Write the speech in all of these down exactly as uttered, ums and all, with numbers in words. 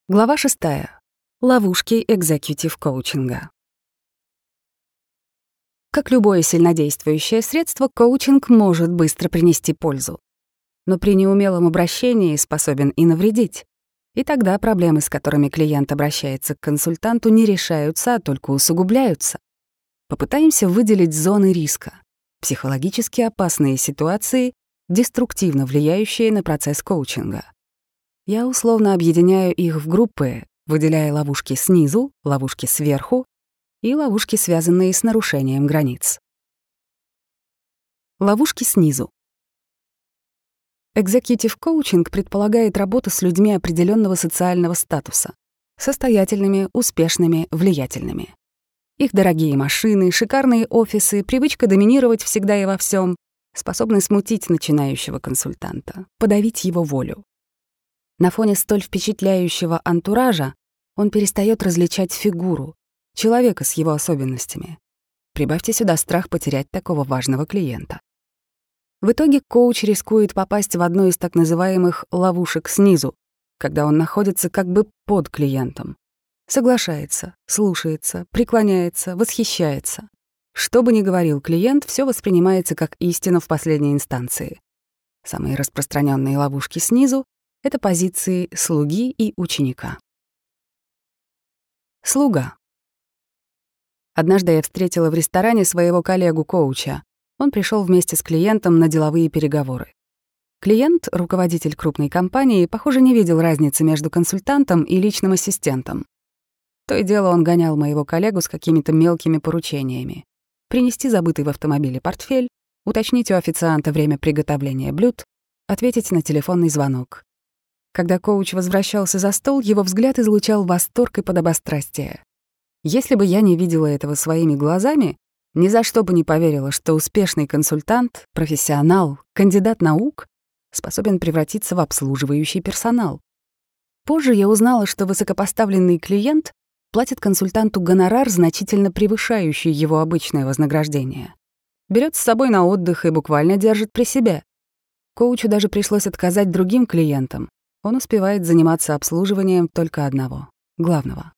Глава шестая. Ловушки экзекьютив-коучинга. Как любое сильнодействующее средство, коучинг может быстро принести пользу. Но при неумелом обращении способен и навредить. И тогда проблемы, с которыми клиент обращается к консультанту, не решаются, а только усугубляются. Попытаемся выделить зоны риска, психологически опасные ситуации, деструктивно влияющие на процесс коучинга. Я условно объединяю их в группы, выделяя ловушки снизу, ловушки сверху и ловушки, связанные с нарушением границ. Ловушки снизу. Экзекьютив-коучинг предполагает работу с людьми определенного социального статуса, состоятельными, успешными, влиятельными. Их дорогие машины, шикарные офисы, привычка доминировать всегда и во всем способны смутить начинающего консультанта, подавить его волю. На фоне столь впечатляющего антуража он перестает различать фигуру, человека с его особенностями. Прибавьте сюда страх потерять такого важного клиента. В итоге коуч рискует попасть в одну из так называемых ловушек снизу, когда он находится как бы под клиентом. Соглашается, слушается, преклоняется, восхищается. Что бы ни говорил клиент, все воспринимается как истина в последней инстанции. Самые распространенные ловушки снизу — это позиции слуги и ученика. Слуга. Однажды я встретила в ресторане своего коллегу-коуча. Он пришел вместе с клиентом на деловые переговоры. Клиент, руководитель крупной компании, похоже, не видел разницы между консультантом и личным ассистентом. То и дело он гонял моего коллегу с какими-то мелкими поручениями. Принести забытый в автомобиле портфель, уточнить у официанта время приготовления блюд, ответить на телефонный звонок. Когда коуч возвращался за стол, его взгляд излучал восторг и подобострастие. Если бы я не видела этого своими глазами, ни за что бы не поверила, что успешный консультант, профессионал, кандидат наук способен превратиться в обслуживающий персонал. Позже я узнала, что высокопоставленный клиент платит консультанту гонорар, значительно превышающий его обычное вознаграждение. Берет с собой на отдых и буквально держит при себе. Коучу даже пришлось отказать другим клиентам. Он успевает заниматься обслуживанием только одного, главного.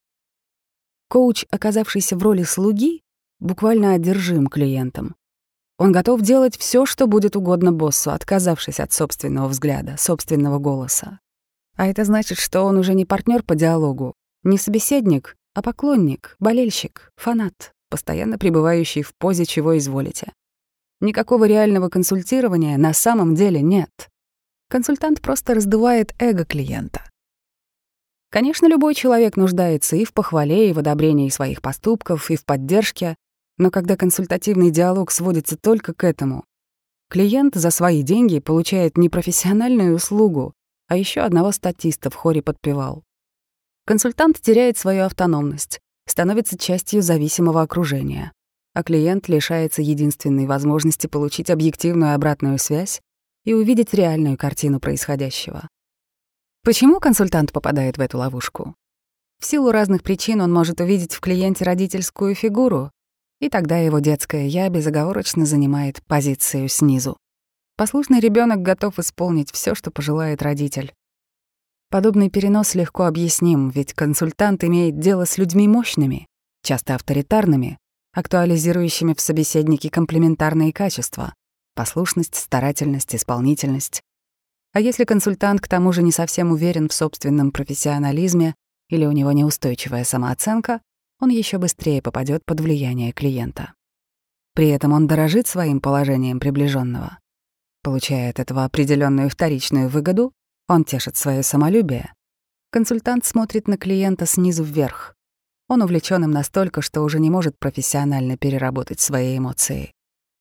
Коуч, оказавшийся в роли слуги, буквально одержим клиентом. Он готов делать все, что будет угодно боссу, отказавшись от собственного взгляда, собственного голоса. А это значит, что он уже не партнер по диалогу, не собеседник, а поклонник, болельщик, фанат, постоянно пребывающий в позе «чего изволите». Никакого реального консультирования на самом деле нет. Консультант просто раздувает эго клиента. Конечно, любой человек нуждается и в похвале, и в одобрении своих поступков, и в поддержке, но когда консультативный диалог сводится только к этому, клиент за свои деньги получает не профессиональную услугу, а еще одного статиста в хоре подпевал. Консультант теряет свою автономность, становится частью зависимого окружения, а клиент лишается единственной возможности получить объективную обратную связь и увидеть реальную картину происходящего. Почему консультант попадает в эту ловушку? В силу разных причин он может увидеть в клиенте родительскую фигуру, и тогда его детское «я» безоговорочно занимает позицию снизу. Послушный ребенок готов исполнить все, что пожелает родитель. Подобный перенос легко объясним, ведь консультант имеет дело с людьми мощными, часто авторитарными, актуализирующими в собеседнике комплементарные качества — послушность, старательность, исполнительность. А если консультант к тому же не совсем уверен в собственном профессионализме или у него неустойчивая самооценка, он еще быстрее попадет под влияние клиента. При этом он дорожит своим положением приближенного. Получая от этого определенную вторичную выгоду, он тешит свое самолюбие. Консультант смотрит на клиента снизу вверх. Он увлечен им настолько, что уже не может профессионально переработать свои эмоции.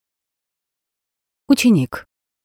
Ученик.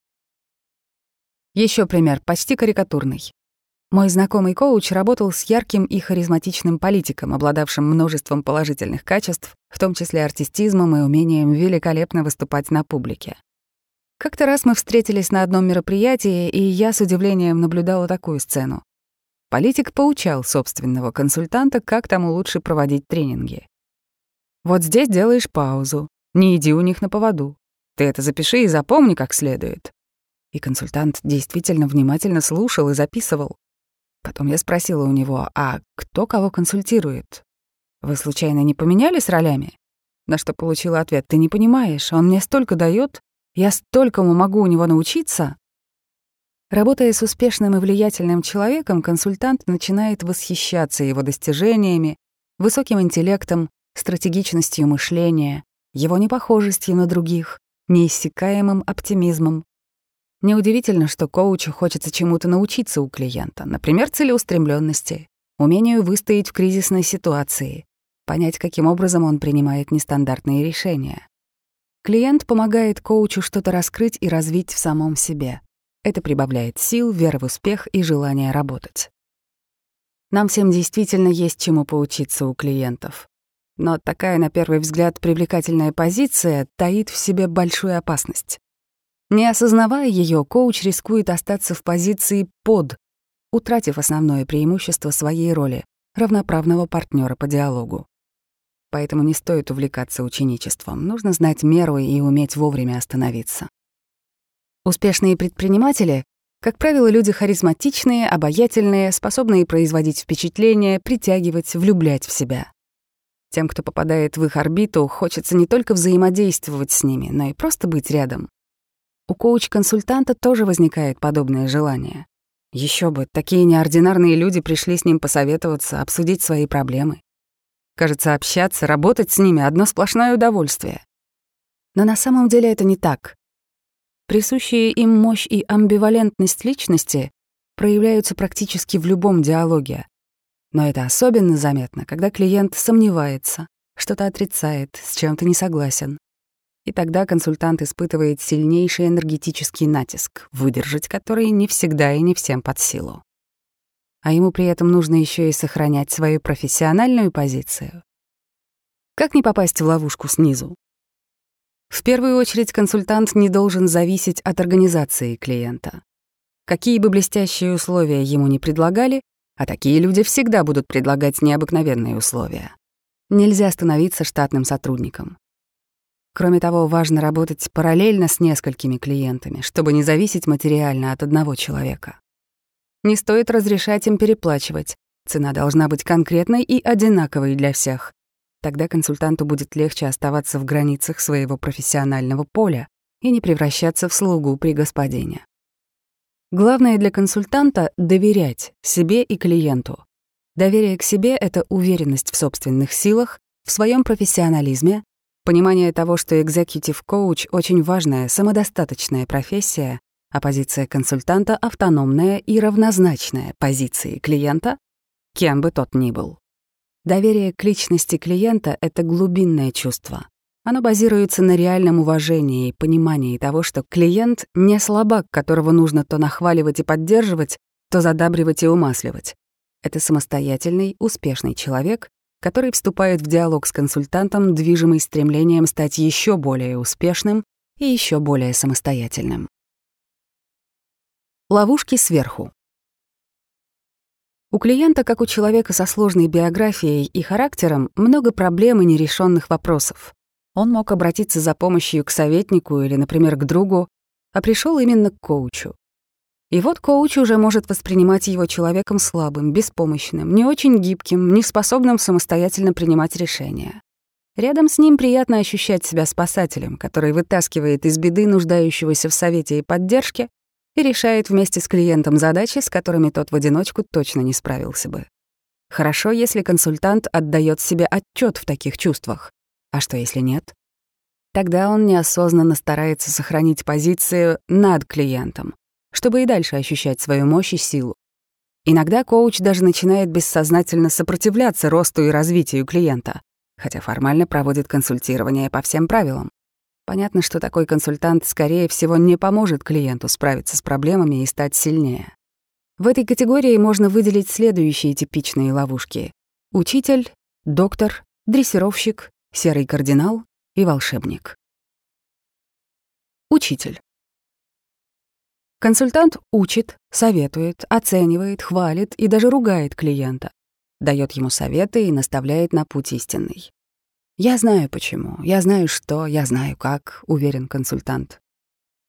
Еще пример, почти карикатурный. Мой знакомый коуч работал с ярким и харизматичным политиком, обладавшим множеством положительных качеств, в том числе артистизмом и умением великолепно выступать на публике. Как-то раз мы встретились на одном мероприятии, и я с удивлением наблюдала такую сцену. Политик поучал собственного консультанта, как тому лучше проводить тренинги. «Вот здесь делаешь паузу, не иди у них на поводу. Ты это запиши и запомни как следует». И консультант действительно внимательно слушал и записывал. Потом я спросила у него: «А кто кого консультирует? Вы случайно не поменялись ролями?» На что получила ответ: «Ты не понимаешь, он мне столько дает, я столькому могу у него научиться». Работая с успешным и влиятельным человеком, консультант начинает восхищаться его достижениями, высоким интеллектом, стратегичностью мышления, его непохожестью на других, неиссякаемым оптимизмом. Неудивительно, что коучу хочется чему-то научиться у клиента, например, целеустремленности, умению выстоять в кризисной ситуации, понять, каким образом он принимает нестандартные решения. Клиент помогает коучу что-то раскрыть и развить в самом себе. Это прибавляет сил, веры в успех и желание работать. Нам всем действительно есть чему поучиться у клиентов. Но такая, на первый взгляд, привлекательная позиция таит в себе большую опасность. Не осознавая ее, коуч рискует остаться в позиции «под», утратив основное преимущество своей роли — равноправного партнера по диалогу. Поэтому не стоит увлекаться ученичеством, нужно знать меру и уметь вовремя остановиться. Успешные предприниматели, как правило, люди харизматичные, обаятельные, способные производить впечатление, притягивать, влюблять в себя. Тем, кто попадает в их орбиту, хочется не только взаимодействовать с ними, но и просто быть рядом. У коуч-консультанта тоже возникает подобное желание. Еще бы, такие неординарные люди пришли с ним посоветоваться, обсудить свои проблемы. Кажется, общаться, работать с ними — одно сплошное удовольствие. Но на самом деле это не так. Присущие им мощь и амбивалентность личности проявляются практически в любом диалоге. Но это особенно заметно, когда клиент сомневается, что-то отрицает, с чем-то не согласен. И тогда консультант испытывает сильнейший энергетический натиск, выдержать который не всегда и не всем под силу. А ему при этом нужно еще и сохранять свою профессиональную позицию. Как не попасть в ловушку снизу? В первую очередь, консультант не должен зависеть от организации клиента. Какие бы блестящие условия ему ни предлагали, а такие люди всегда будут предлагать необыкновенные условия. Нельзя становиться штатным сотрудником. Кроме того, важно работать параллельно с несколькими клиентами, чтобы не зависеть материально от одного человека. Не стоит разрешать им переплачивать. Цена должна быть конкретной и одинаковой для всех. Тогда консультанту будет легче оставаться в границах своего профессионального поля и не превращаться в слугу при господине. Главное для консультанта — доверять себе и клиенту. Доверие к себе — это уверенность в собственных силах, в своем профессионализме, понимание того, что экзекьютив-коуч — очень важная, самодостаточная профессия, а позиция консультанта — автономная и равнозначная позиции клиента, кем бы тот ни был. Доверие к личности клиента — это глубинное чувство. Оно базируется на реальном уважении и понимании того, что клиент — не слабак, которого нужно то нахваливать и поддерживать, то задабривать и умасливать. Это самостоятельный, успешный человек, который вступает в диалог с консультантом, движимый стремлением стать еще более успешным и еще более самостоятельным. Ловушки сверху. У клиента, как у человека со сложной биографией и характером, много проблем и нерешенных вопросов. Он мог обратиться за помощью к советнику или, например, к другу, а пришел именно к коучу. И вот коуч уже может воспринимать его человеком слабым, беспомощным, не очень гибким, неспособным самостоятельно принимать решения. Рядом с ним приятно ощущать себя спасателем, который вытаскивает из беды нуждающегося в совете и поддержке и решает вместе с клиентом задачи, с которыми тот в одиночку точно не справился бы. Хорошо, если консультант отдает себе отчет в таких чувствах. А что, если нет? Тогда он неосознанно старается сохранить позицию над клиентом, чтобы и дальше ощущать свою мощь и силу. Иногда коуч даже начинает бессознательно сопротивляться росту и развитию клиента, хотя формально проводит консультирование по всем правилам. Понятно, что такой консультант, скорее всего, не поможет клиенту справиться с проблемами и стать сильнее. В этой категории можно выделить следующие типичные ловушки: учитель, доктор, дрессировщик, серый кардинал и волшебник. Учитель. Консультант учит, советует, оценивает, хвалит и даже ругает клиента, дает ему советы и наставляет на путь истинный. «Я знаю почему, я знаю что, я знаю как», — уверен консультант.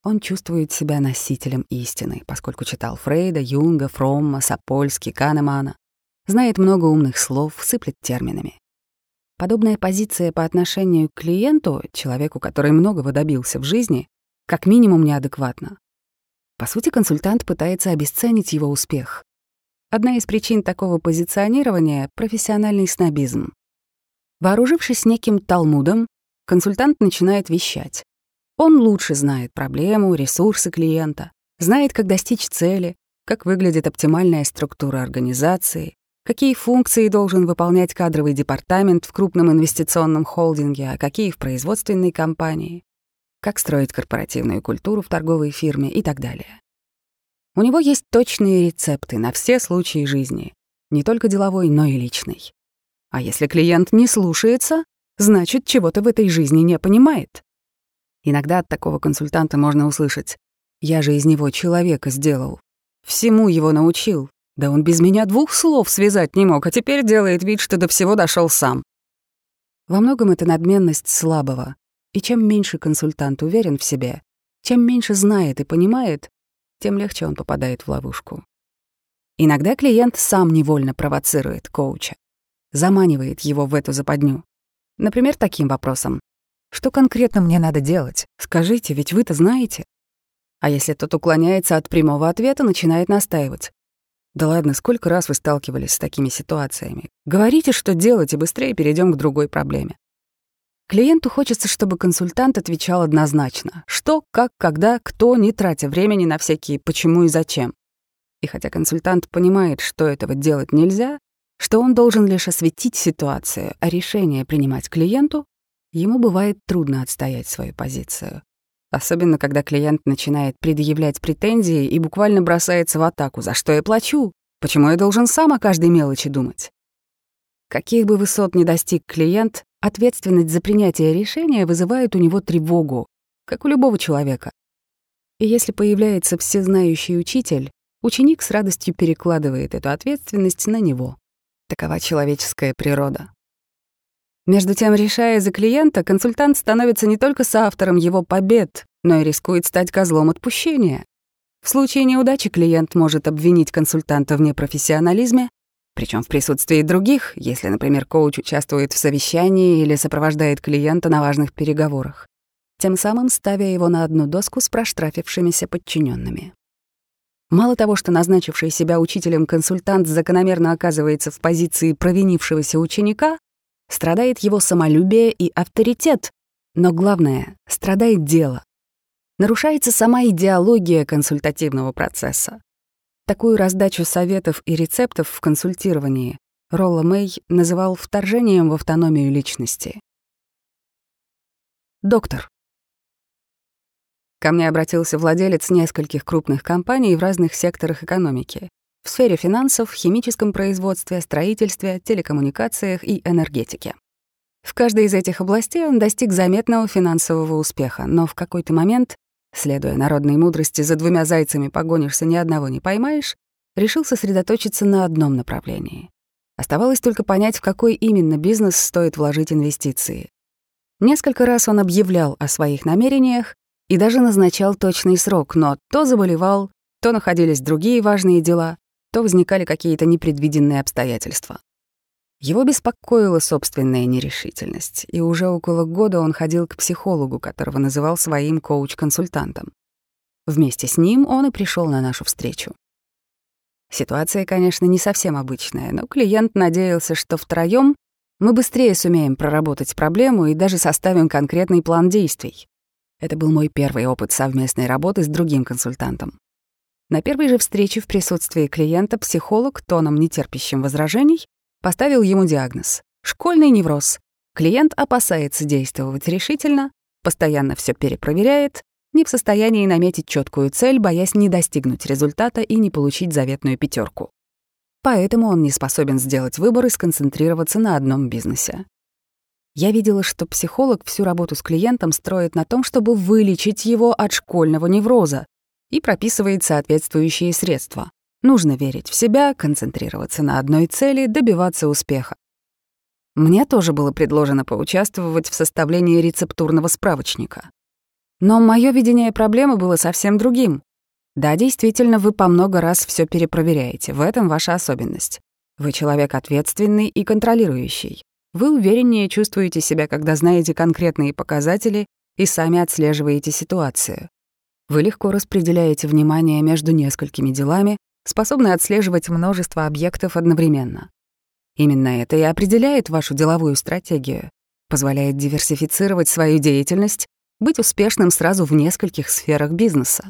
Он чувствует себя носителем истины, поскольку читал Фрейда, Юнга, Фромма, Сапольски, Канемана, знает много умных слов, сыплет терминами. Подобная позиция по отношению к клиенту, человеку, который многого добился в жизни, как минимум неадекватна. По сути, консультант пытается обесценить его успех. Одна из причин такого позиционирования — профессиональный снобизм. Вооружившись неким талмудом, консультант начинает вещать. Он лучше знает проблему, ресурсы клиента, знает, как достичь цели, как выглядит оптимальная структура организации, какие функции должен выполнять кадровый департамент в крупном инвестиционном холдинге, а какие в производственной компании, как строить корпоративную культуру в торговой фирме и так далее. У него есть точные рецепты на все случаи жизни, не только деловой, но и личной. А если клиент не слушается, значит, чего-то в этой жизни не понимает. Иногда от такого консультанта можно услышать: «Я же из него человека сделал, всему его научил, да он без меня двух слов связать не мог, а теперь делает вид, что до всего дошел сам». Во многом это надменность слабого, и чем меньше консультант уверен в себе, чем меньше знает и понимает, тем легче он попадает в ловушку. Иногда клиент сам невольно провоцирует коуча, заманивает его в эту западню. Например, таким вопросом: «Что конкретно мне надо делать? Скажите, ведь вы-то знаете». А если тот уклоняется от прямого ответа, начинает настаивать: «Да ладно, сколько раз вы сталкивались с такими ситуациями? Говорите, что делать, и быстрее перейдем к другой проблеме». Клиенту хочется, чтобы консультант отвечал однозначно: что, как, когда, кто, не тратя времени на всякие «почему» и «зачем». И хотя консультант понимает, что этого делать нельзя, что он должен лишь осветить ситуацию, а решение принимать клиенту, ему бывает трудно отстоять свою позицию. Особенно, когда клиент начинает предъявлять претензии и буквально бросается в атаку: «За что я плачу? Почему я должен сам о каждой мелочи думать?» Каких бы высот ни достиг клиент, ответственность за принятие решения вызывает у него тревогу, как у любого человека. И если появляется всезнающий учитель, ученик с радостью перекладывает эту ответственность на него. Такова человеческая природа. Между тем, решая за клиента, консультант становится не только соавтором его побед, но и рискует стать козлом отпущения. В случае неудачи клиент может обвинить консультанта в непрофессионализме, причем в присутствии других, если, например, коуч участвует в совещании или сопровождает клиента на важных переговорах, тем самым ставя его на одну доску с проштрафившимися подчиненными. Мало того, что назначивший себя учителем консультант закономерно оказывается в позиции провинившегося ученика, страдает его самолюбие и авторитет, но главное — страдает дело. Нарушается сама идеология консультативного процесса. Такую раздачу советов и рецептов в консультировании Ролло Мэй называл вторжением в автономию личности. Доктор. Ко мне обратился владелец нескольких крупных компаний в разных секторах экономики: в сфере финансов, химическом производстве, строительстве, телекоммуникациях и энергетике. В каждой из этих областей он достиг заметного финансового успеха, но в какой-то момент, следуя народной мудрости «за двумя зайцами погонишься, ни одного не поймаешь», решил сосредоточиться на одном направлении. Оставалось только понять, в какой именно бизнес стоит вложить инвестиции. Несколько раз он объявлял о своих намерениях и даже назначал точный срок, но то заболевал, то находились другие важные дела, то возникали какие-то непредвиденные обстоятельства. Его беспокоила собственная нерешительность, и уже около года он ходил к психологу, которого называл своим коуч-консультантом. Вместе с ним он и пришел на нашу встречу. Ситуация, конечно, не совсем обычная, но клиент надеялся, что втроём мы быстрее сумеем проработать проблему и даже составим конкретный план действий. Это был мой первый опыт совместной работы с другим консультантом. На первой же встрече в присутствии клиента психолог, тоном нетерпящим возражений, поставил ему диагноз — школьный невроз. Клиент опасается действовать решительно, постоянно все перепроверяет, не в состоянии наметить четкую цель, боясь не достигнуть результата и не получить заветную пятерку. Поэтому он не способен сделать выбор и сконцентрироваться на одном бизнесе. Я видела, что психолог всю работу с клиентом строит на том, чтобы вылечить его от школьного невроза, и прописывает соответствующие средства. Нужно верить в себя, концентрироваться на одной цели, добиваться успеха. Мне тоже было предложено поучаствовать в составлении рецептурного справочника. Но мое видение проблемы было совсем другим. Да, действительно, вы по много раз все перепроверяете, в этом ваша особенность. Вы человек ответственный и контролирующий. Вы увереннее чувствуете себя, когда знаете конкретные показатели и сами отслеживаете ситуацию. Вы легко распределяете внимание между несколькими делами, способны отслеживать множество объектов одновременно. Именно это и определяет вашу деловую стратегию, позволяет диверсифицировать свою деятельность, быть успешным сразу в нескольких сферах бизнеса.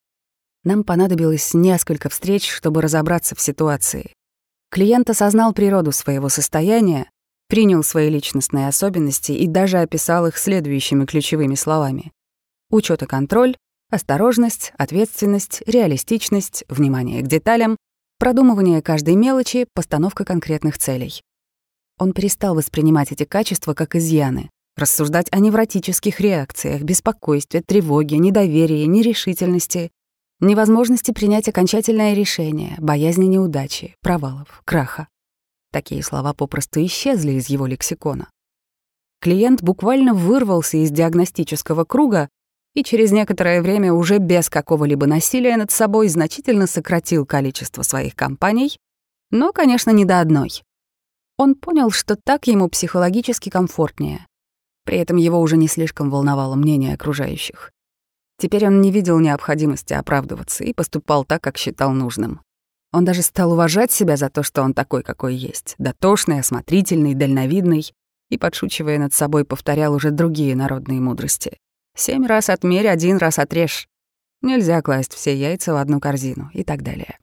Нам понадобилось несколько встреч, чтобы разобраться в ситуации. Клиент осознал природу своего состояния, принял свои личностные особенности и даже описал их следующими ключевыми словами: учёт и контроль, осторожность, ответственность, реалистичность, внимание к деталям, продумывание каждой мелочи, постановка конкретных целей. Он перестал воспринимать эти качества как изъяны, рассуждать о невротических реакциях, беспокойстве, тревоге, недоверии, нерешительности, невозможности принять окончательное решение, боязни неудачи, провалов, краха. Такие слова попросту исчезли из его лексикона. Клиент буквально вырвался из диагностического круга и через некоторое время уже без какого-либо насилия над собой значительно сократил количество своих компаний, но, конечно, не до одной. Он понял, что так ему психологически комфортнее. При этом его уже не слишком волновало мнение окружающих. Теперь он не видел необходимости оправдываться и поступал так, как считал нужным. Он даже стал уважать себя за то, что он такой, какой есть, дотошный, осмотрительный, дальновидный, и, подшучивая над собой, повторял уже другие народные мудрости. «Семь раз отмерь, один раз отрежь». Нельзя класть все яйца в одну корзину и так далее.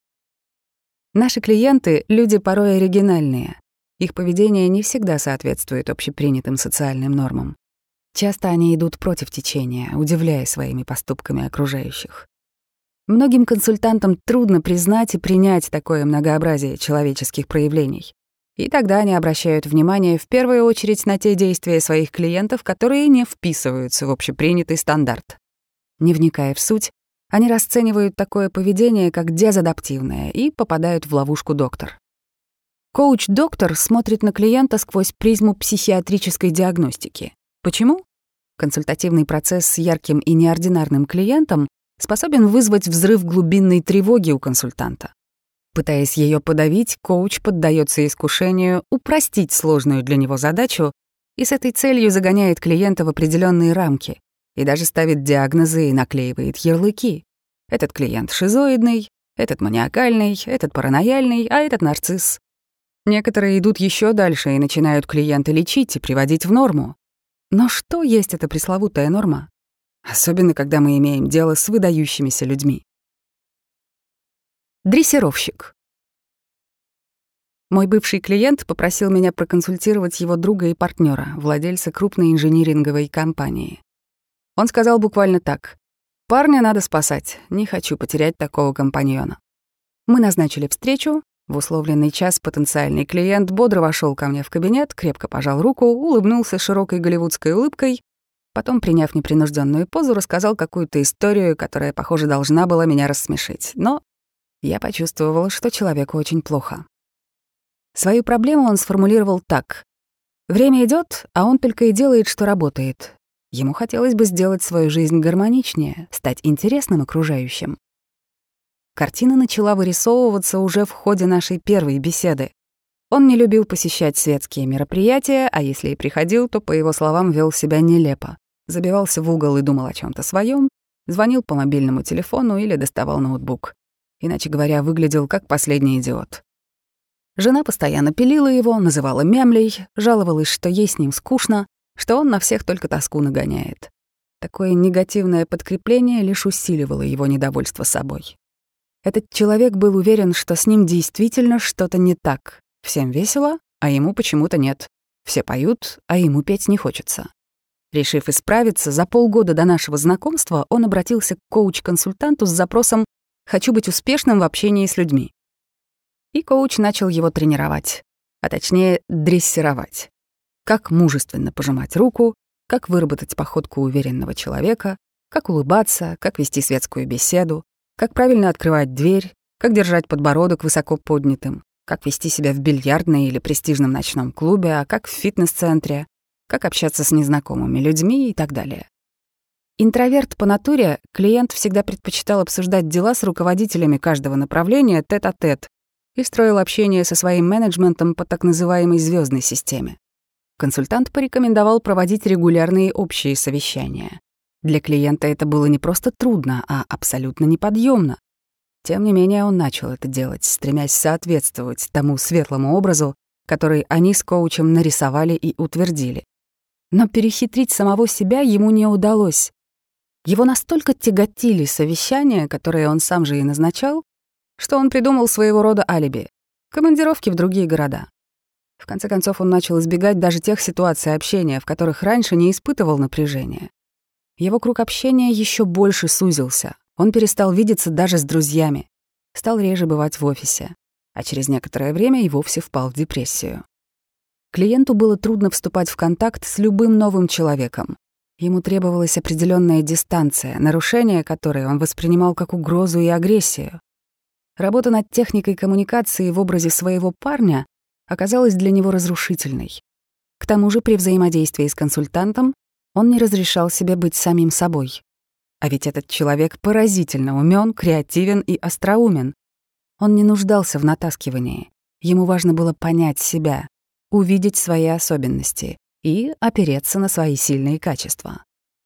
Наши клиенты — люди порой оригинальные. Их поведение не всегда соответствует общепринятым социальным нормам. Часто они идут против течения, удивляя своими поступками окружающих. Многим консультантам трудно признать и принять такое многообразие человеческих проявлений. И тогда они обращают внимание в первую очередь на те действия своих клиентов, которые не вписываются в общепринятый стандарт. Не вникая в суть, они расценивают такое поведение как дезадаптивное и попадают в ловушку доктор. Коуч-доктор смотрит на клиента сквозь призму психиатрической диагностики. Почему? Консультативный процесс с ярким и неординарным клиентом способен вызвать взрыв глубинной тревоги у консультанта. Пытаясь ее подавить, коуч поддается искушению упростить сложную для него задачу и с этой целью загоняет клиента в определенные рамки и даже ставит диагнозы и наклеивает ярлыки. Этот клиент шизоидный, этот маниакальный, этот паранояльный, а этот нарцисс. Некоторые идут еще дальше и начинают клиента лечить и приводить в норму. Но что есть эта пресловутая норма? Особенно, когда мы имеем дело с выдающимися людьми. Дрессировщик. Мой бывший клиент попросил меня проконсультировать его друга и партнера, владельца крупной инжиниринговой компании. Он сказал буквально так: «Парня надо спасать, не хочу потерять такого компаньона». Мы назначили встречу. В условленный час потенциальный клиент бодро вошел ко мне в кабинет, крепко пожал руку, улыбнулся широкой голливудской улыбкой, потом, приняв непринужденную позу, рассказал какую-то историю, которая, похоже, должна была меня рассмешить. Но я почувствовала, что человеку очень плохо. Свою проблему он сформулировал так: время идет, а он только и делает, что работает. Ему хотелось бы сделать свою жизнь гармоничнее, стать интересным окружающим. Картина начала вырисовываться уже в ходе нашей первой беседы. Он не любил посещать светские мероприятия, а если и приходил, то, по его словам, вел себя нелепо. Забивался в угол и думал о чем то своем, звонил по мобильному телефону или доставал ноутбук. Иначе говоря, выглядел как последний идиот. Жена постоянно пилила его, называла мямлей, жаловалась, что ей с ним скучно, что он на всех только тоску нагоняет. Такое негативное подкрепление лишь усиливало его недовольство собой. Этот человек был уверен, что с ним действительно что-то не так. Всем весело, а ему почему-то нет. Все поют, а ему петь не хочется. Решив исправиться, за полгода до нашего знакомства он обратился к коуч-консультанту с запросом «Хочу быть успешным в общении с людьми». И коуч начал его тренировать, а точнее дрессировать. Как мужественно пожимать руку, как выработать походку уверенного человека, как улыбаться, как вести светскую беседу, как правильно открывать дверь, как держать подбородок высоко поднятым, как вести себя в бильярдной или престижном ночном клубе, а как в фитнес-центре, как общаться с незнакомыми людьми и так далее. Интроверт по натуре, клиент всегда предпочитал обсуждать дела с руководителями каждого направления тет-а-тет и строил общение со своим менеджментом по так называемой звездной системе. Консультант порекомендовал проводить регулярные общие совещания. Для клиента это было не просто трудно, а абсолютно неподъемно. Тем не менее, он начал это делать, стремясь соответствовать тому светлому образу, который они с коучем нарисовали и утвердили. Но перехитрить самого себя ему не удалось. Его настолько тяготили совещания, которые он сам же и назначал, что он придумал своего рода алиби — командировки в другие города. В конце концов, он начал избегать даже тех ситуаций общения, в которых раньше не испытывал напряжения. Его круг общения еще больше сузился. Он перестал видеться даже с друзьями, стал реже бывать в офисе, а через некоторое время и вовсе впал в депрессию. Клиенту было трудно вступать в контакт с любым новым человеком. Ему требовалась определенная дистанция, нарушение которой он воспринимал как угрозу и агрессию. Работа над техникой коммуникации в образе своего парня оказалась для него разрушительной. К тому же при взаимодействии с консультантом он не разрешал себе быть самим собой. А ведь этот человек поразительно умён, креативен и остроумен. Он не нуждался в натаскивании. Ему важно было понять себя, увидеть свои особенности и опереться на свои сильные качества.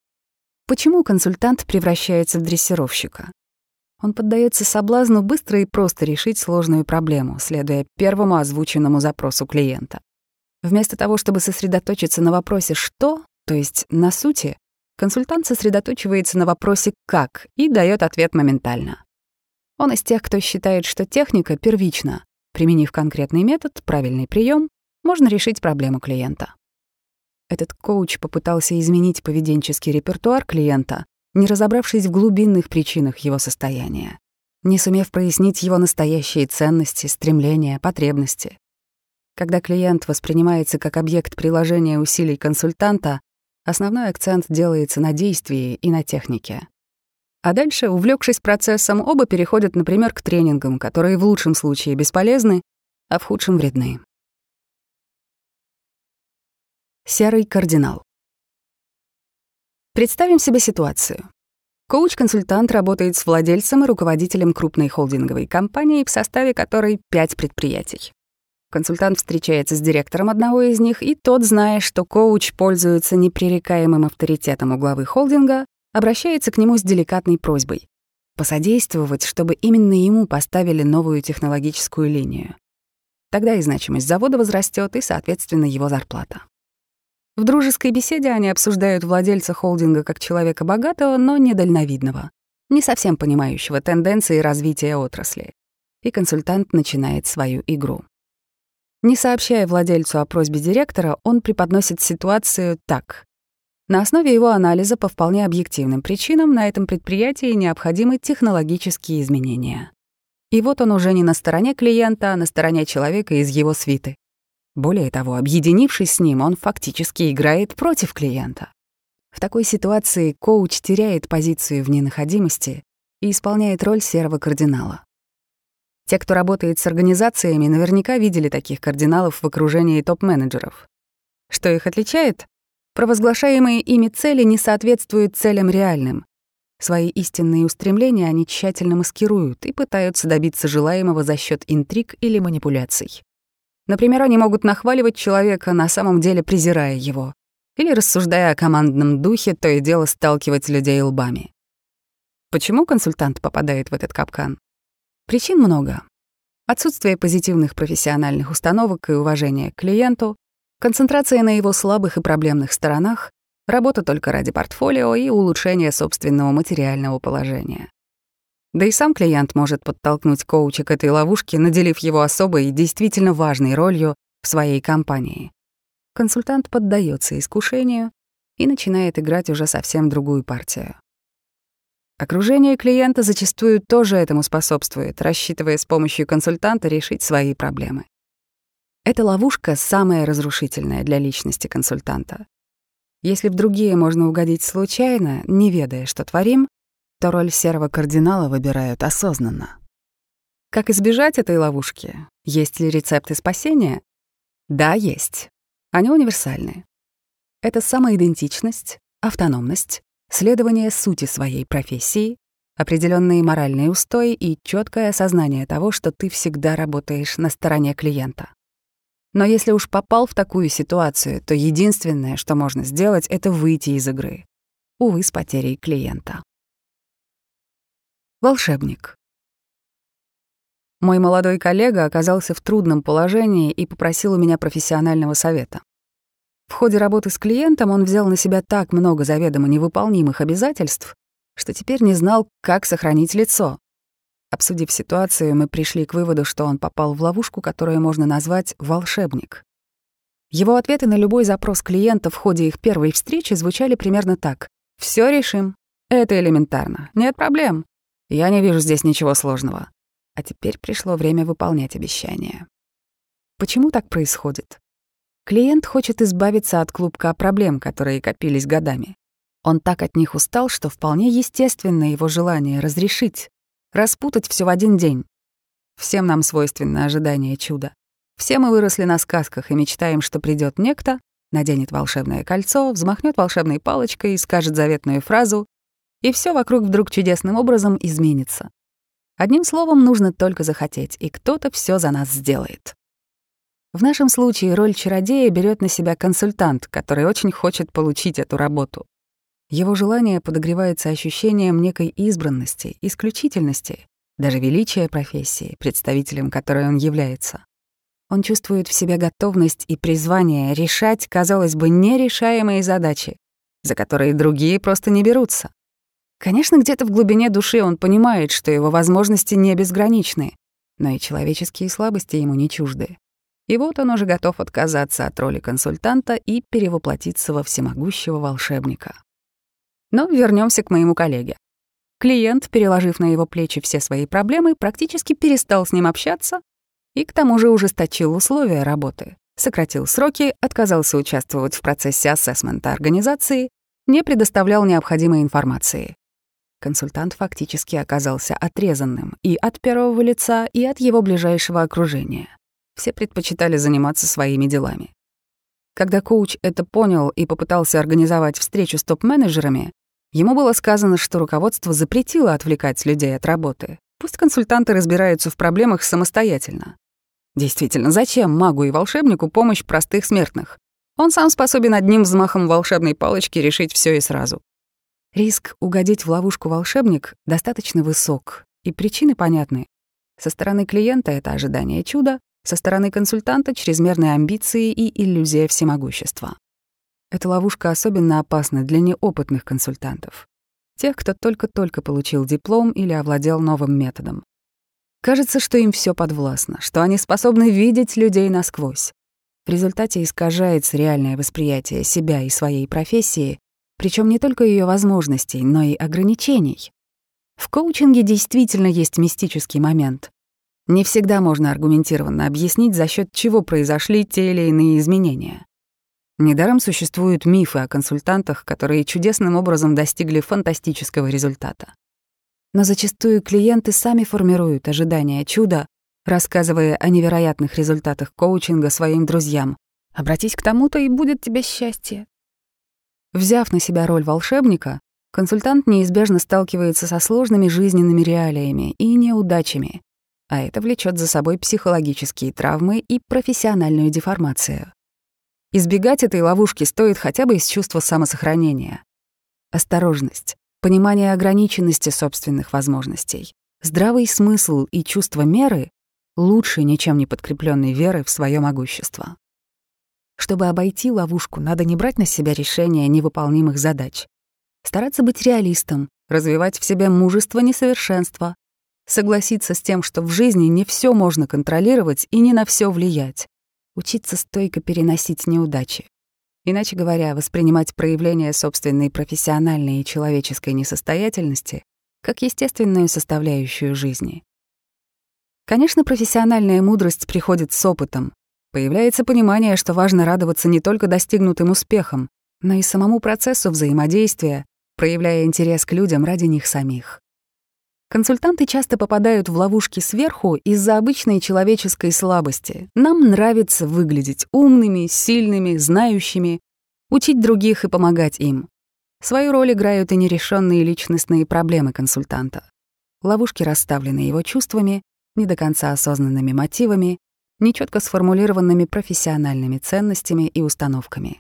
Почему консультант превращается в дрессировщика? Он поддается соблазну быстро и просто решить сложную проблему, следуя первому озвученному запросу клиента. Вместо того, чтобы сосредоточиться на вопросе «что?», то есть на сути, консультант сосредоточивается на вопросе «как?» и дает ответ моментально. Он из тех, кто считает, что техника первична. Применив конкретный метод, правильный прием, можно решить проблему клиента. Этот коуч попытался изменить поведенческий репертуар клиента, не разобравшись в глубинных причинах его состояния, не сумев прояснить его настоящие ценности, стремления, потребности. Когда клиент воспринимается как объект приложения усилий консультанта, основной акцент делается на действии и на технике. А дальше, увлёкшись процессом, оба переходят, например, к тренингам, которые в лучшем случае бесполезны, а в худшем вредны. Серый кардинал. Представим себе ситуацию. Коуч-консультант работает с владельцем и руководителем крупной холдинговой компании, в составе которой пять предприятий. Консультант встречается с директором одного из них, и тот, зная, что коуч пользуется непререкаемым авторитетом у главы холдинга, обращается к нему с деликатной просьбой — посодействовать, чтобы именно ему поставили новую технологическую линию. Тогда и значимость завода возрастет, и, соответственно, его зарплата. В дружеской беседе они обсуждают владельца холдинга как человека богатого, но недальновидного, не совсем понимающего тенденции развития отрасли. И консультант начинает свою игру. Не сообщая владельцу о просьбе директора, он преподносит ситуацию так. На основе его анализа по вполне объективным причинам на этом предприятии необходимы технологические изменения. И вот он уже не на стороне клиента, а на стороне человека из его свиты. Более того, объединившись с ним, он фактически играет против клиента. В такой ситуации коуч теряет позицию в ненаходимости и исполняет роль серого кардинала. Те, кто работает с организациями, наверняка видели таких кардиналов в окружении топ-менеджеров. Что их отличает? Провозглашаемые ими цели не соответствуют целям реальным. Свои истинные устремления они тщательно маскируют и пытаются добиться желаемого за счет интриг или манипуляций. Например, они могут нахваливать человека, на самом деле презирая его, или, рассуждая о командном духе, то и дело сталкивать людей лбами. Почему консультант попадает в этот капкан? Причин много. Отсутствие позитивных профессиональных установок и уважения к клиенту, концентрация на его слабых и проблемных сторонах, работа только ради портфолио и улучшение собственного материального положения. Да и сам клиент может подтолкнуть коуча к этой ловушке, наделив его особой и действительно важной ролью в своей компании. Консультант поддается искушению и начинает играть уже совсем другую партию. Окружение клиента зачастую тоже этому способствует, рассчитывая с помощью консультанта решить свои проблемы. Эта ловушка самая разрушительная для личности консультанта. Если в другие можно угодить случайно, не ведая, что творим, то роль серого кардинала выбирают осознанно. Как избежать этой ловушки? Есть ли рецепты спасения? Да, есть. Они универсальны. Это самоидентичность, автономность, следование сути своей профессии, определенные моральные устои и четкое осознание того, что ты всегда работаешь на стороне клиента. Но если уж попал в такую ситуацию, то единственное, что можно сделать, это выйти из игры. Увы, с потерей клиента. Волшебник. Мой молодой коллега оказался в трудном положении и попросил у меня профессионального совета. В ходе работы с клиентом он взял на себя так много заведомо невыполнимых обязательств, что теперь не знал, как сохранить лицо. Обсудив ситуацию, мы пришли к выводу, что он попал в ловушку, которую можно назвать «волшебник». Его ответы на любой запрос клиента в ходе их первой встречи звучали примерно так: «Всё решим. Это элементарно. Нет проблем. Я не вижу здесь ничего сложного». А теперь пришло время выполнять обещания. Почему так происходит? Клиент хочет избавиться от клубка проблем, которые копились годами. Он так от них устал, что вполне естественно его желание разрешить, распутать все в один день. Всем нам свойственно ожидание чуда. Все мы выросли на сказках и мечтаем, что придет некто, наденет волшебное кольцо, взмахнет волшебной палочкой и скажет заветную фразу, и все вокруг вдруг чудесным образом изменится. Одним словом, нужно только захотеть, и кто-то все за нас сделает. В нашем случае роль чародея берет на себя консультант, который очень хочет получить эту работу. Его желание подогревается ощущением некой избранности, исключительности, даже величия профессии, представителем которой он является. Он чувствует в себе готовность и призвание решать, казалось бы, нерешаемые задачи, за которые другие просто не берутся. Конечно, где-то в глубине души он понимает, что его возможности не безграничны, но и человеческие слабости ему не чужды. И вот он уже готов отказаться от роли консультанта и перевоплотиться во всемогущего волшебника. Но вернемся к моему коллеге. Клиент, переложив на его плечи все свои проблемы, практически перестал с ним общаться и к тому же ужесточил условия работы, сократил сроки, отказался участвовать в процессе ассессмента организации, не предоставлял необходимой информации. Консультант фактически оказался отрезанным и от первого лица, и от его ближайшего окружения. Все предпочитали заниматься своими делами. Когда коуч это понял и попытался организовать встречу с топ-менеджерами, ему было сказано, что руководство запретило отвлекать людей от работы. Пусть консультанты разбираются в проблемах самостоятельно. Действительно, зачем магу и волшебнику помощь простых смертных? Он сам способен одним взмахом волшебной палочки решить все и сразу. Риск угодить в ловушку волшебник достаточно высок, и причины понятны. Со стороны клиента — это ожидание чуда, со стороны консультанта — чрезмерные амбиции и иллюзия всемогущества. Эта ловушка особенно опасна для неопытных консультантов, тех, кто только-только получил диплом или овладел новым методом. Кажется, что им все подвластно, что они способны видеть людей насквозь. В результате искажается реальное восприятие себя и своей профессии, причем не только ее возможностей, но и ограничений. В коучинге действительно есть мистический момент. Не всегда можно аргументированно объяснить, за счет чего произошли те или иные изменения. Недаром существуют мифы о консультантах, которые чудесным образом достигли фантастического результата. Но зачастую клиенты сами формируют ожидания чуда, рассказывая о невероятных результатах коучинга своим друзьям. «Обратись к тому-то, и будет тебе счастье». Взяв на себя роль волшебника, консультант неизбежно сталкивается со сложными жизненными реалиями и неудачами, а это влечет за собой психологические травмы и профессиональную деформацию. Избегать этой ловушки стоит хотя бы из чувства самосохранения. Осторожность, понимание ограниченности собственных возможностей, здравый смысл и чувство меры лучше ничем не подкрепленной веры в свое могущество. Чтобы обойти ловушку, надо не брать на себя решения невыполнимых задач. Стараться быть реалистом, развивать в себе мужество несовершенства, согласиться с тем, что в жизни не все можно контролировать и не на все влиять, учиться стойко переносить неудачи. Иначе говоря, воспринимать проявление собственной профессиональной и человеческой несостоятельности как естественную составляющую жизни. Конечно, профессиональная мудрость приходит с опытом. Появляется понимание, что важно радоваться не только достигнутым успехам, но и самому процессу взаимодействия, проявляя интерес к людям ради них самих. Консультанты часто попадают в ловушки сверху из-за обычной человеческой слабости. Нам нравится выглядеть умными, сильными, знающими, учить других и помогать им. Свою роль играют и нерешенные личностные проблемы консультанта. Ловушки расставлены его чувствами, не до конца осознанными мотивами, нечётко сформулированными профессиональными ценностями и установками.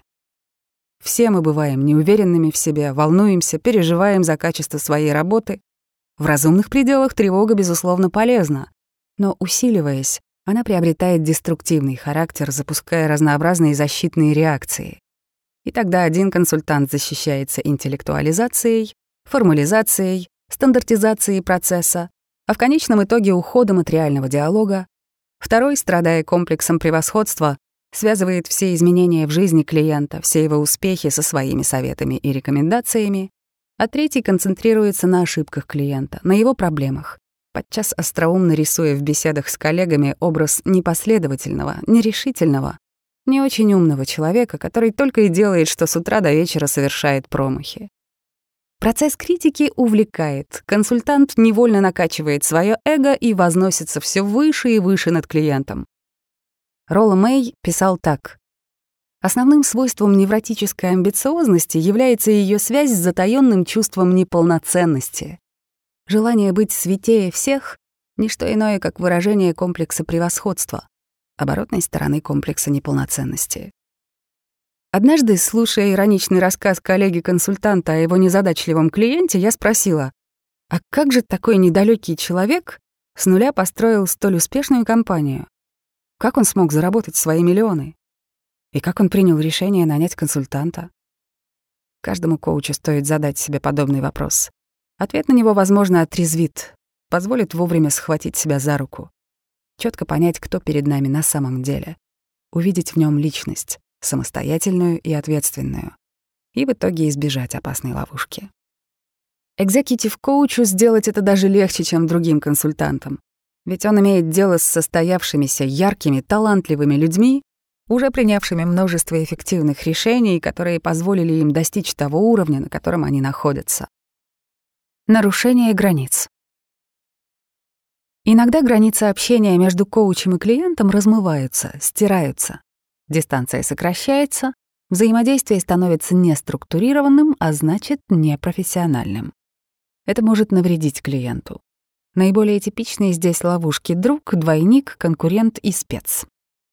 Все мы бываем неуверенными в себе, волнуемся, переживаем за качество своей работы. В разумных пределах тревога, безусловно, полезна, но, усиливаясь, она приобретает деструктивный характер, запуская разнообразные защитные реакции. И тогда один консультант защищается интеллектуализацией, формализацией, стандартизацией процесса, а в конечном итоге уходом от реального диалога. Второй, страдая комплексом превосходства, связывает все изменения в жизни клиента, все его успехи со своими советами и рекомендациями, а третий концентрируется на ошибках клиента, на его проблемах, подчас остроумно рисуя в беседах с коллегами образ непоследовательного, нерешительного, не очень умного человека, который только и делает, что с утра до вечера совершает промахи. Процесс критики увлекает, консультант невольно накачивает свое эго и возносится все выше и выше над клиентом. Ролло Мэй писал так: «Основным свойством невротической амбициозности является ее связь с затаённым чувством неполноценности. Желание быть святее всех — ничто иное, как выражение комплекса превосходства, оборотной стороны комплекса неполноценности». Однажды, слушая ироничный рассказ коллеги-консультанта о его незадачливом клиенте, я спросила: «А как же такой недалёкий человек с нуля построил столь успешную компанию? Как он смог заработать свои миллионы? И как он принял решение нанять консультанта?» Каждому коучу стоит задать себе подобный вопрос. Ответ на него, возможно, отрезвит, позволит вовремя схватить себя за руку, четко понять, кто перед нами на самом деле, увидеть в нем личность, самостоятельную и ответственную, и в итоге избежать опасной ловушки. Экзекьютив-коучу сделать это даже легче, чем другим консультантам, ведь он имеет дело с состоявшимися, яркими, талантливыми людьми, уже принявшими множество эффективных решений, которые позволили им достичь того уровня, на котором они находятся. Нарушение границ. Иногда границы общения между коучем и клиентом размываются, стираются. Дистанция сокращается, взаимодействие становится неструктурированным, а значит, непрофессиональным. Это может навредить клиенту. Наиболее типичные здесь ловушки: друг, двойник, конкурент и спец.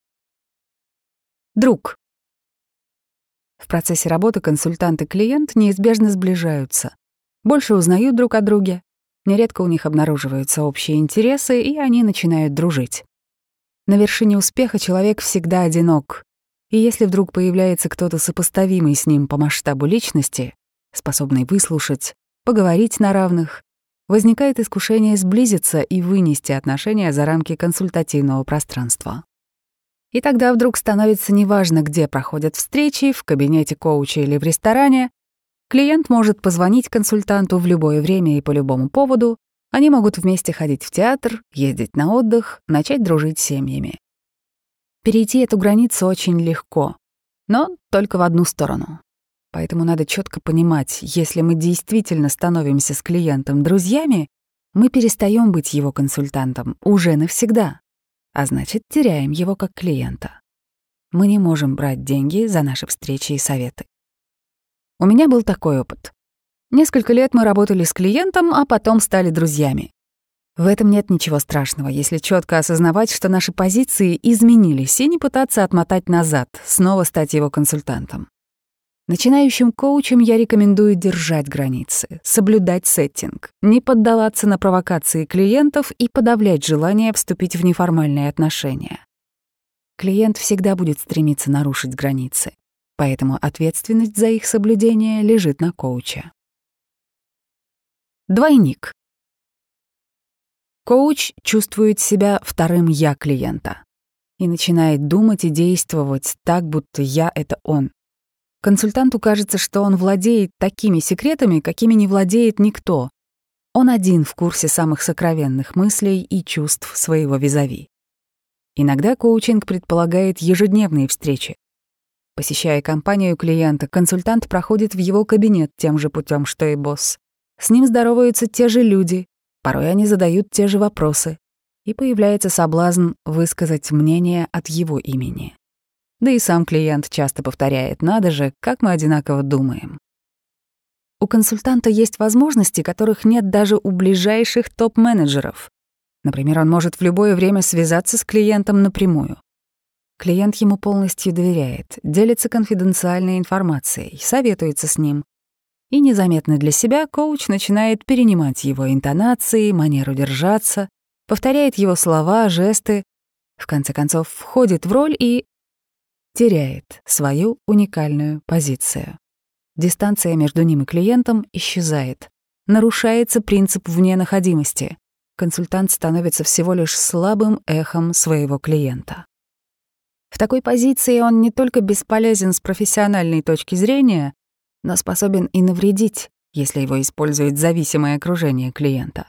Друг. В процессе работы консультант и клиент неизбежно сближаются, больше узнают друг о друге, нередко у них обнаруживаются общие интересы, и они начинают дружить. На вершине успеха человек всегда одинок, и если вдруг появляется кто-то сопоставимый с ним по масштабу личности, способный выслушать, поговорить на равных, возникает искушение сблизиться и вынести отношения за рамки консультативного пространства. И тогда вдруг становится неважно, где проходят встречи, в кабинете коуча или в ресторане. Клиент может позвонить консультанту в любое время и по любому поводу. Они могут вместе ходить в театр, ездить на отдых, начать дружить с семьями. Перейти эту границу очень легко, но только в одну сторону. Поэтому надо четко понимать, если мы действительно становимся с клиентом друзьями, мы перестаем быть его консультантом уже навсегда, а значит, теряем его как клиента. Мы не можем брать деньги за наши встречи и советы. У меня был такой опыт. Несколько лет мы работали с клиентом, а потом стали друзьями. В этом нет ничего страшного, если четко осознавать, что наши позиции изменились, и не пытаться отмотать назад, снова стать его консультантом. Начинающим коучам я рекомендую держать границы, соблюдать сеттинг, не поддаваться на провокации клиентов и подавлять желание вступить в неформальные отношения. Клиент всегда будет стремиться нарушить границы, поэтому ответственность за их соблюдение лежит на коуче. Двойник. Коуч чувствует себя вторым «я» клиента и начинает думать и действовать так, будто «я» — это он. Консультанту кажется, что он владеет такими секретами, какими не владеет никто. Он один в курсе самых сокровенных мыслей и чувств своего визави. Иногда коучинг предполагает ежедневные встречи. Посещая компанию клиента, консультант проходит в его кабинет тем же путем, что и босс. С ним здороваются те же люди, порой они задают те же вопросы, и появляется соблазн высказать мнение от его имени. Да и сам клиент часто повторяет: «Надо же, как мы одинаково думаем». У консультанта есть возможности, которых нет даже у ближайших топ-менеджеров. Например, он может в любое время связаться с клиентом напрямую. Клиент ему полностью доверяет, делится конфиденциальной информацией, советуется с ним. И незаметно для себя коуч начинает перенимать его интонации, манеру держаться, повторяет его слова, жесты, в конце концов входит в роль и теряет свою уникальную позицию. Дистанция между ним и клиентом исчезает. Нарушается принцип вненаходимости. Консультант становится всего лишь слабым эхом своего клиента. В такой позиции он не только бесполезен с профессиональной точки зрения, но способен и навредить, если его использует зависимое окружение клиента.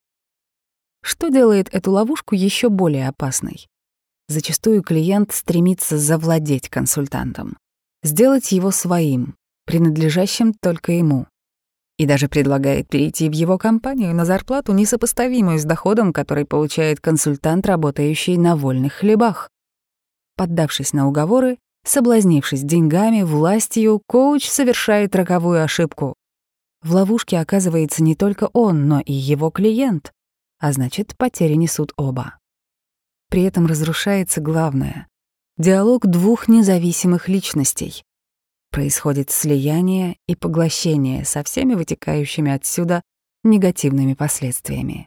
Что делает эту ловушку еще более опасной? Зачастую клиент стремится завладеть консультантом, сделать его своим, принадлежащим только ему, и даже предлагает перейти в его компанию на зарплату, несопоставимую с доходом, который получает консультант, работающий на вольных хлебах. Поддавшись на уговоры, соблазнившись деньгами, властью, коуч совершает роковую ошибку. В ловушке оказывается не только он, но и его клиент, а значит, потери несут оба. При этом разрушается главное — диалог двух независимых личностей. Происходит слияние и поглощение со всеми вытекающими отсюда негативными последствиями.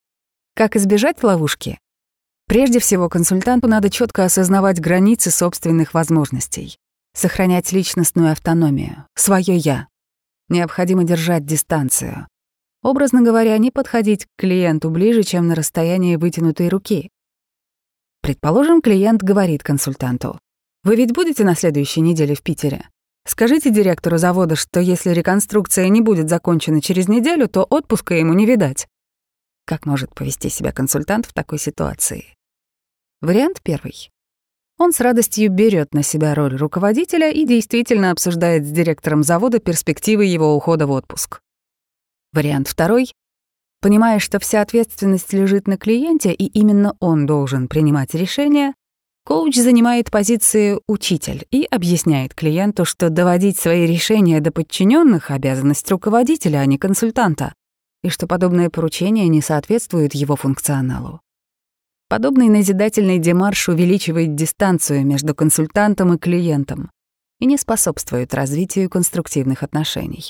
Как избежать ловушки? Прежде всего, консультанту надо четко осознавать границы собственных возможностей, сохранять личностную автономию, свое «я». Необходимо держать дистанцию. Образно говоря, не подходить к клиенту ближе, чем на расстоянии вытянутой руки. Предположим, клиент говорит консультанту: «Вы ведь будете на следующей неделе в Питере? Скажите директору завода, что если реконструкция не будет закончена через неделю, то отпуска ему не видать». Как может повести себя консультант в такой ситуации? Вариант первый. Он с радостью берет на себя роль руководителя и действительно обсуждает с директором завода перспективы его ухода в отпуск. Вариант второй. Понимая, что вся ответственность лежит на клиенте и именно он должен принимать решения, коуч занимает позицию «учитель» и объясняет клиенту, что доводить свои решения до подчиненных — обязанность руководителя, а не консультанта, и что подобное поручение не соответствует его функционалу. Подобный назидательный демарш увеличивает дистанцию между консультантом и клиентом и не способствует развитию конструктивных отношений.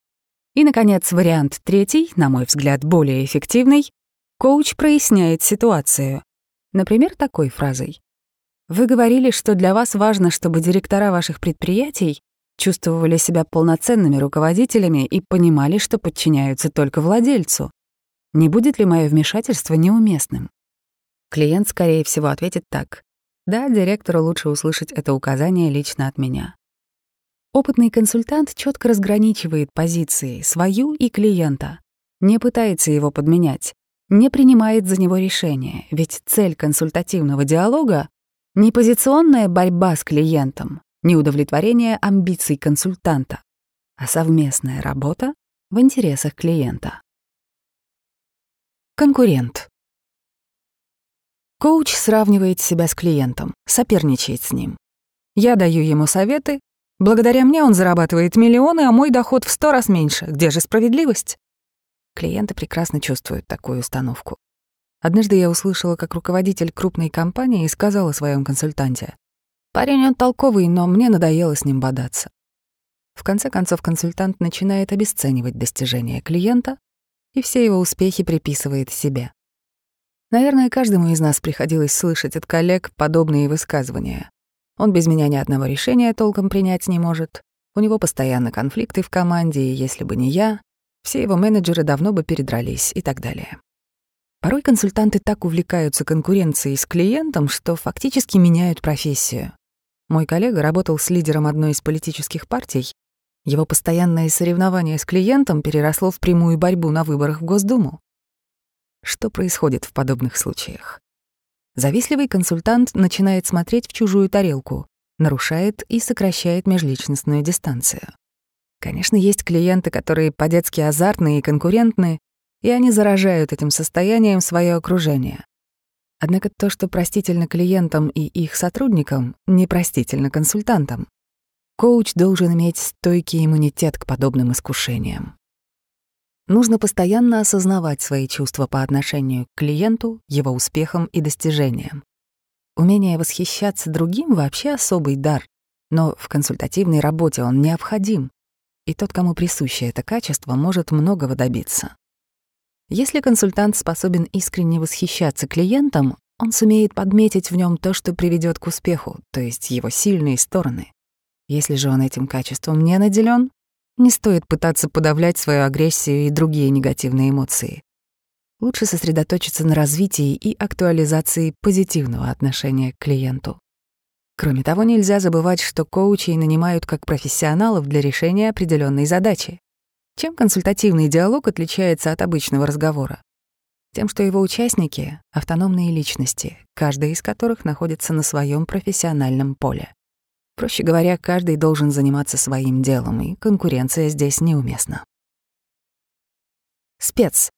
И, наконец, вариант третий, на мой взгляд, более эффективный. Коуч проясняет ситуацию. Например, такой фразой: «Вы говорили, что для вас важно, чтобы директора ваших предприятий чувствовали себя полноценными руководителями и понимали, что подчиняются только владельцу. Не будет ли мое вмешательство неуместным?» Клиент, скорее всего, ответит так: «Да, директору лучше услышать это указание лично от меня». Опытный консультант четко разграничивает позиции, свою и клиента, не пытается его подменять, не принимает за него решения, ведь цель консультативного диалога — не позиционная борьба с клиентом, не удовлетворение амбиций консультанта, а совместная работа в интересах клиента. Конкурент. Коуч сравнивает себя с клиентом, соперничает с ним. Я даю ему советы, благодаря мне он зарабатывает миллионы, а мой доход в сто раз меньше. Где же справедливость? Клиенты прекрасно чувствуют такую установку. Однажды я услышала, как руководитель крупной компании сказал о своем консультанте: «Парень он толковый, но мне надоело с ним бодаться». В конце концов, консультант начинает обесценивать достижения клиента и все его успехи приписывает себе. Наверное, каждому из нас приходилось слышать от коллег подобные высказывания. Он без меня ни одного решения толком принять не может. У него постоянно конфликты в команде, и если бы не я, все его менеджеры давно бы передрались и так далее. Порой консультанты так увлекаются конкуренцией с клиентом, что фактически меняют профессию. Мой коллега работал с лидером одной из политических партий. Его постоянное соревнование с клиентом переросло в прямую борьбу на выборах в Госдуму. Что происходит в подобных случаях? Завистливый консультант начинает смотреть в чужую тарелку, нарушает и сокращает межличностную дистанцию. Конечно, есть клиенты, которые по-детски азартные и конкурентные, и они заражают этим состоянием свое окружение. Однако то, что простительно клиентам и их сотрудникам, непростительно консультантам. Коуч должен иметь стойкий иммунитет к подобным искушениям. Нужно постоянно осознавать свои чувства по отношению к клиенту, его успехам и достижениям. Умение восхищаться другим — вообще особый дар, но в консультативной работе он необходим, и тот, кому присуще это качество, может многого добиться. Если консультант способен искренне восхищаться клиентом, он сумеет подметить в нем то, что приведет к успеху, то есть его сильные стороны. Если же он этим качеством не наделен, не стоит пытаться подавлять свою агрессию и другие негативные эмоции. Лучше сосредоточиться на развитии и актуализации позитивного отношения к клиенту. Кроме того, нельзя забывать, что коучей нанимают как профессионалов для решения определенной задачи. Чем консультативный диалог отличается от обычного разговора? Тем, что его участники — автономные личности, каждая из которых находится на своем профессиональном поле. Проще говоря, каждый должен заниматься своим делом, и конкуренция здесь неуместна. Спец.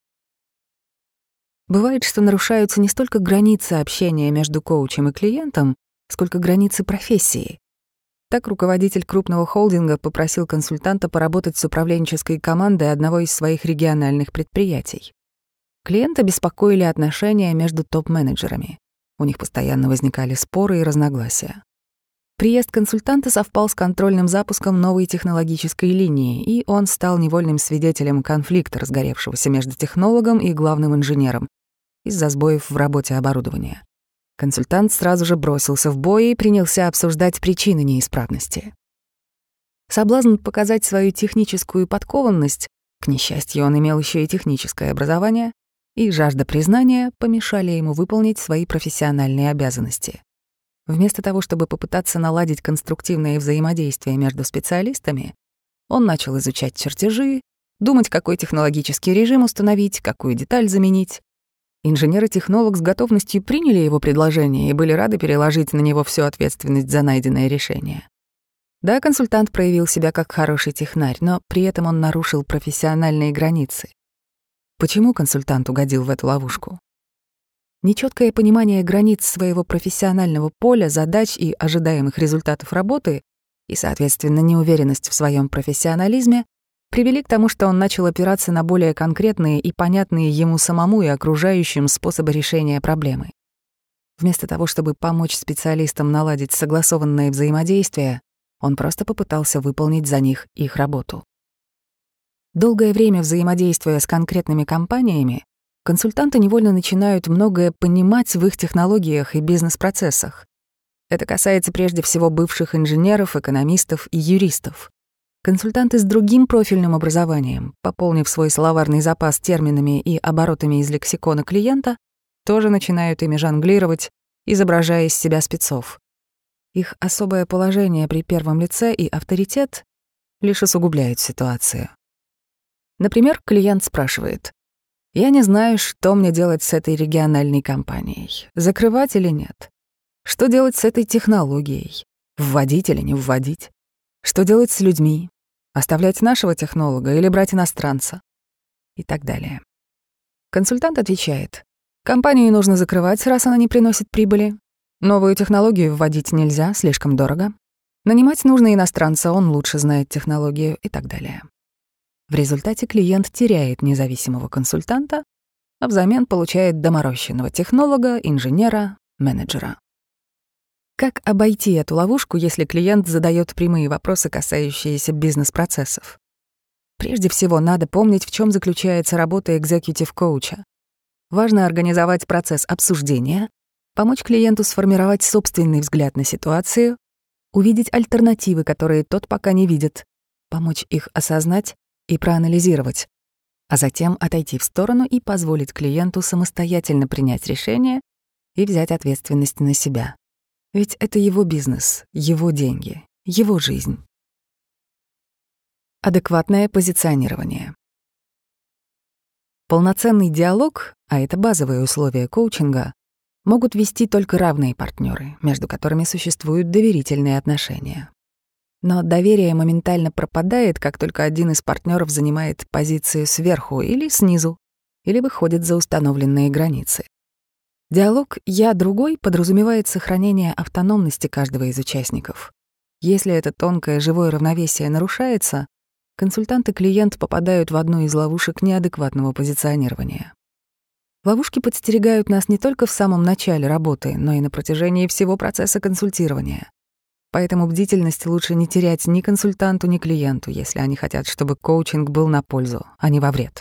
Бывает, что нарушаются не столько границы общения между коучем и клиентом, сколько границы профессии. Так руководитель крупного холдинга попросил консультанта поработать с управленческой командой одного из своих региональных предприятий. Клиента беспокоили отношения между топ-менеджерами. У них постоянно возникали споры и разногласия. Приезд консультанта совпал с контрольным запуском новой технологической линии, и он стал невольным свидетелем конфликта, разгоревшегося между технологом и главным инженером из-за сбоев в работе оборудования. Консультант сразу же бросился в бой и принялся обсуждать причины неисправности. Соблазн показать свою техническую подкованность, к несчастью, он имел еще и техническое образование, и жажда признания помешали ему выполнить свои профессиональные обязанности. Вместо того, чтобы попытаться наладить конструктивное взаимодействие между специалистами, он начал изучать чертежи, думать, какой технологический режим установить, какую деталь заменить. Инженер и технолог с готовностью приняли его предложение и были рады переложить на него всю ответственность за найденное решение. Да, консультант проявил себя как хороший технарь, но при этом он нарушил профессиональные границы. Почему консультант угодил в эту ловушку? Нечёткое понимание границ своего профессионального поля, задач и ожидаемых результатов работы и, соответственно, неуверенность в своем профессионализме привели к тому, что он начал опираться на более конкретные и понятные ему самому и окружающим способы решения проблемы. Вместо того, чтобы помочь специалистам наладить согласованное взаимодействие, он просто попытался выполнить за них их работу. Долгое время взаимодействуя с конкретными компаниями, консультанты невольно начинают многое понимать в их технологиях и бизнес-процессах. Это касается прежде всего бывших инженеров, экономистов и юристов. Консультанты с другим профильным образованием, пополнив свой словарный запас терминами и оборотами из лексикона клиента, тоже начинают ими жонглировать, изображая из себя спецов. Их особое положение при первом лице и авторитет лишь усугубляют ситуацию. Например, клиент спрашивает: «Я не знаю, что мне делать с этой региональной компанией. Закрывать или нет? Что делать с этой технологией? Вводить или не вводить? Что делать с людьми? Оставлять нашего технолога или брать иностранца?» И так далее. Консультант отвечает: «Компанию нужно закрывать, раз она не приносит прибыли. Новую технологию вводить нельзя, слишком дорого. Нанимать нужно иностранца, он лучше знает технологию» и так далее. В результате клиент теряет независимого консультанта, а взамен получает доморощенного технолога, инженера, менеджера. Как обойти эту ловушку, если клиент задает прямые вопросы, касающиеся бизнес-процессов? Прежде всего, надо помнить, в чем заключается работа экзекьютив-коуча. Важно организовать процесс обсуждения, помочь клиенту сформировать собственный взгляд на ситуацию, увидеть альтернативы, которые тот пока не видит, помочь их осознать и проанализировать, а затем отойти в сторону и позволить клиенту самостоятельно принять решение и взять ответственность на себя. Ведь это его бизнес, его деньги, его жизнь. Адекватное позиционирование. Полноценный диалог, а это базовые условия коучинга, могут вести только равные партнеры, между которыми существуют доверительные отношения. Но доверие моментально пропадает, как только один из партнеров занимает позицию сверху или снизу, или выходит за установленные границы. Диалог «я другой» подразумевает сохранение автономности каждого из участников. Если это тонкое живое равновесие нарушается, консультант и клиент попадают в одну из ловушек неадекватного позиционирования. Ловушки подстерегают нас не только в самом начале работы, но и на протяжении всего процесса консультирования. Поэтому бдительность лучше не терять ни консультанту, ни клиенту, если они хотят, чтобы коучинг был на пользу, а не во вред.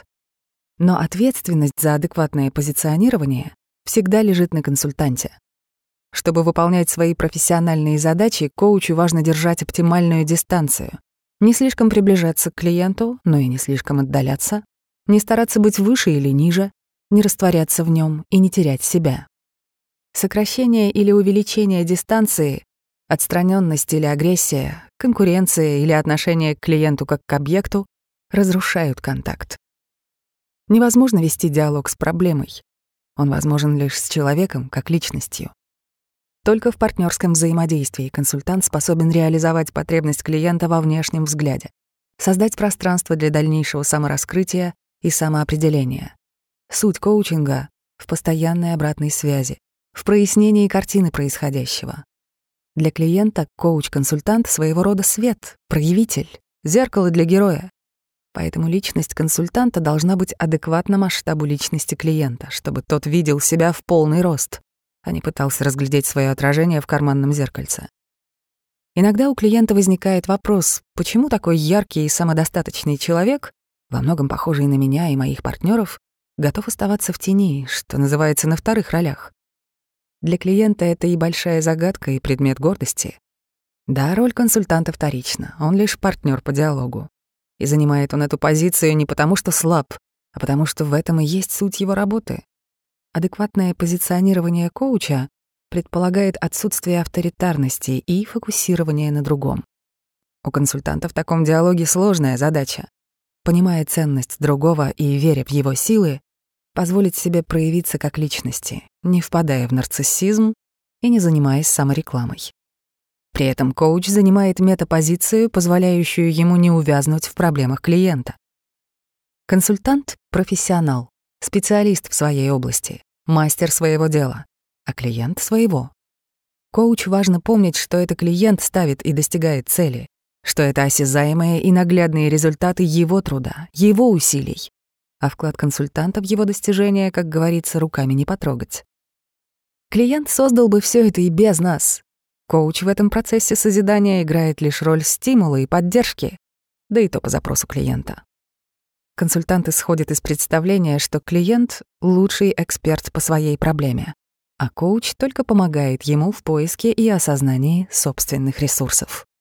Но ответственность за адекватное позиционирование всегда лежит на консультанте. Чтобы выполнять свои профессиональные задачи, коучу важно держать оптимальную дистанцию. Не слишком приближаться к клиенту, но и не слишком отдаляться, не стараться быть выше или ниже, не растворяться в нем и не терять себя. Сокращение или увеличение дистанции, отстраненность или агрессия, конкуренция или отношение к клиенту как к объекту разрушают контакт. Невозможно вести диалог с проблемой. Он возможен лишь с человеком как личностью. Только в партнерском взаимодействии консультант способен реализовать потребность клиента во внешнем взгляде, создать пространство для дальнейшего самораскрытия и самоопределения. Суть коучинга в постоянной обратной связи, в прояснении картины происходящего. Для клиента коуч-консультант своего рода свет, проявитель, зеркало для героя. Поэтому личность консультанта должна быть адекватна масштабу личности клиента, чтобы тот видел себя в полный рост, а не пытался разглядеть свое отражение в карманном зеркальце. Иногда у клиента возникает вопрос, почему такой яркий и самодостаточный человек, во многом похожий на меня и моих партнеров, готов оставаться в тени, что называется, на вторых ролях. Для клиента это и большая загадка, и предмет гордости. Да, роль консультанта вторична, он лишь партнер по диалогу. И занимает он эту позицию не потому, что слаб, а потому что в этом и есть суть его работы. Адекватное позиционирование коуча предполагает отсутствие авторитарности и фокусирование на другом. У консультанта в таком диалоге сложная задача. Понимая ценность другого и веря в его силы, позволить себе проявиться как личности, не впадая в нарциссизм и не занимаясь саморекламой. При этом коуч занимает метапозицию, позволяющую ему не увязнуть в проблемах клиента. Консультант — профессионал, специалист в своей области, мастер своего дела, а клиент — своего. Коуч важно помнить, что это клиент ставит и достигает цели, что это осязаемые и наглядные результаты его труда, его усилий, а вклад консультанта в его достижения, как говорится, руками не потрогать. Клиент создал бы все это и без нас. Коуч в этом процессе созидания играет лишь роль стимула и поддержки, да и то по запросу клиента. Консультант исходит из представления, что клиент — лучший эксперт по своей проблеме, а коуч только помогает ему в поиске и осознании собственных ресурсов.